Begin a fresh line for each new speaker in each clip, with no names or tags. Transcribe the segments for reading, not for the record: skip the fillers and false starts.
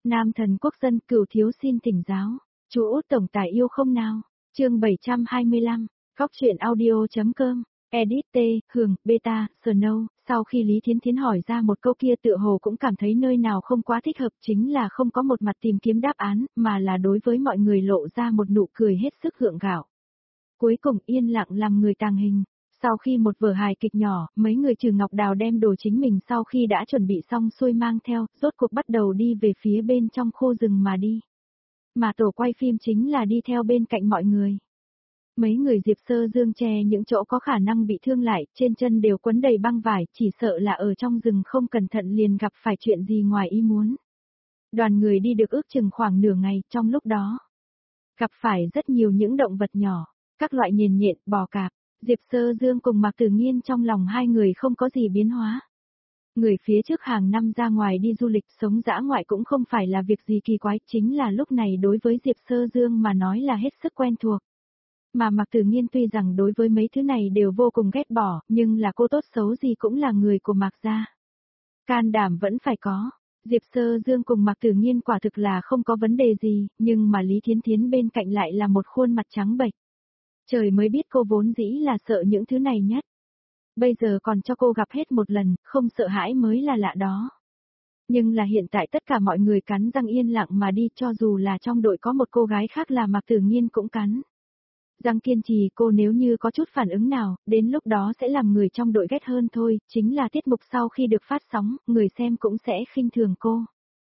Nam thần quốc dân Cửu thiếu xin thỉnh giáo. Chú Út tổng tài yêu không nào? Chương 725. Góc truyện audio.com. Edit T, Hường, Beta, Snow. Sau khi Lý Thiến Thiến hỏi ra một câu kia tựa hồ cũng cảm thấy nơi nào không quá thích hợp, chính là không có một mặt tìm kiếm đáp án, mà là đối với mọi người lộ ra một nụ cười hết sức gượng gạo. Cuối cùng yên lặng làm người tàng hình. Sau khi một vở hài kịch nhỏ, mấy người trừ Ngọc Đào đem đồ chính mình sau khi đã chuẩn bị xong xuôi mang theo, rốt cuộc bắt đầu đi về phía bên trong khu rừng mà đi. Mà tổ quay phim chính là đi theo bên cạnh mọi người. Mấy người Diệp Sơ Dương che những chỗ có khả năng bị thương lại, trên chân đều quấn đầy băng vải, chỉ sợ là ở trong rừng không cẩn thận liền gặp phải chuyện gì ngoài ý muốn. Đoàn người đi được ước chừng khoảng nửa ngày, trong lúc đó gặp phải rất nhiều những động vật nhỏ, các loại nhện nhện, bò cạp. Diệp Sơ Dương cùng Mạc Tử Nghiên trong lòng hai người không có gì biến hóa. Người phía trước hàng năm ra ngoài đi du lịch sống dã ngoại cũng không phải là việc gì kỳ quái, chính là lúc này đối với Diệp Sơ Dương mà nói là hết sức quen thuộc. Mà Mạc Tử Nghiên tuy rằng đối với mấy thứ này đều vô cùng ghét bỏ, nhưng là cô tốt xấu gì cũng là người của Mạc gia. Can đảm vẫn phải có. Diệp Sơ Dương cùng Mạc Tử Nghiên quả thực là không có vấn đề gì, nhưng mà Lý Thiến Thiến bên cạnh lại là một khuôn mặt trắng bệch. Trời mới biết cô vốn dĩ là sợ những thứ này nhất. Bây giờ còn cho cô gặp hết một lần, không sợ hãi mới là lạ đó. Nhưng là hiện tại tất cả mọi người cắn răng yên lặng mà đi, cho dù là trong đội có một cô gái khác là Mạc Tử Nghiên cũng cắn răng kiên trì, cô nếu như có chút phản ứng nào, đến lúc đó sẽ làm người trong đội ghét hơn thôi, chính là tiết mục sau khi được phát sóng, người xem cũng sẽ khinh thường cô.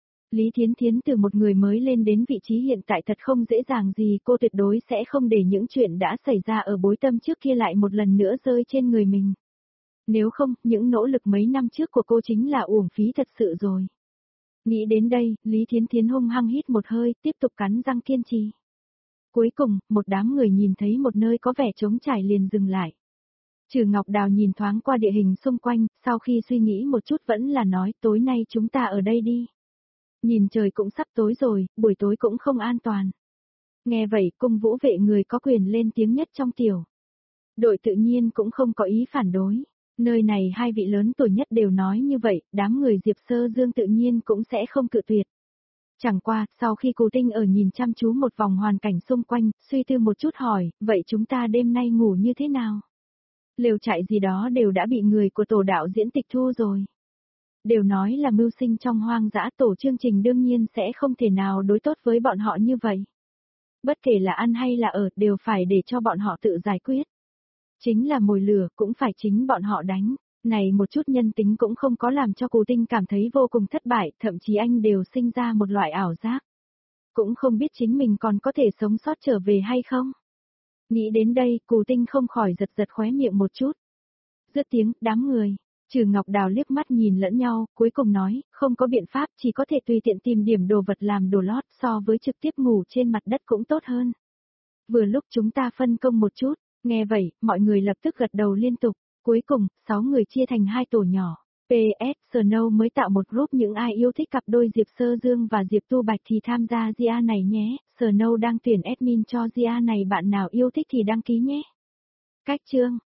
Lý Thiến Thiến từ một người mới lên đến vị trí hiện tại thật không dễ dàng gì, cô tuyệt đối sẽ không để những chuyện đã xảy ra ở Bối Tâm trước kia lại một lần nữa rơi trên người mình. Nếu không, những nỗ lực mấy năm trước của cô chính là uổng phí thật sự rồi. Nghĩ đến đây, Lý Thiến Thiến hung hăng hít một hơi, tiếp tục cắn răng kiên trì. Cuối cùng, một đám người nhìn thấy một nơi có vẻ trống trải liền dừng lại. Trừ Ngọc Đào nhìn thoáng qua địa hình xung quanh, sau khi suy nghĩ một chút vẫn là nói tối nay chúng ta ở đây đi. Nhìn trời cũng sắp tối rồi, buổi tối cũng không an toàn. Nghe vậy, cung vũ vệ người có quyền lên tiếng nhất trong tiểu đội tự nhiên cũng không có ý phản đối. Nơi này hai vị lớn tuổi nhất đều nói như vậy, đám người Diệp Sơ Dương tự nhiên cũng sẽ không cự tuyệt. Chẳng qua, sau khi Cù Tinh ở nhìn chăm chú một vòng hoàn cảnh xung quanh, suy tư một chút hỏi, vậy chúng ta đêm nay ngủ như thế nào? Lều trại gì đó đều đã bị người của tổ đạo diễn tịch thu rồi. Đều nói là mưu sinh trong hoang dã, tổ chương trình đương nhiên sẽ không thể nào đối tốt với bọn họ như vậy. Bất kể là ăn hay là ở, đều phải để cho bọn họ tự giải quyết. Chính là mồi lửa, cũng phải chính bọn họ đánh. Này một chút nhân tính cũng không có làm cho Cù Tinh cảm thấy vô cùng thất bại, thậm chí anh đều sinh ra một loại ảo giác. Cũng không biết chính mình còn có thể sống sót trở về hay không. Nghĩ đến đây, Cù Tinh không khỏi giật giật khóe miệng một chút. Dứt tiếng, đám người. Trừ Ngọc Đào liếc mắt nhìn lẫn nhau, cuối cùng nói, không có biện pháp, chỉ có thể tùy tiện tìm điểm đồ vật làm đồ lót, so với trực tiếp ngủ trên mặt đất cũng tốt hơn. Vừa lúc chúng ta phân công một chút, nghe vậy, mọi người lập tức gật đầu liên tục. Cuối cùng, 6 người chia thành 2 tổ nhỏ. PS, Snow mới tạo một group những ai yêu thích cặp đôi Diệp Sơ Dương và Diệp Tu Bạch thì tham gia GA này nhé. Snow đang tuyển admin cho GA này, bạn nào yêu thích thì đăng ký nhé. Cách chương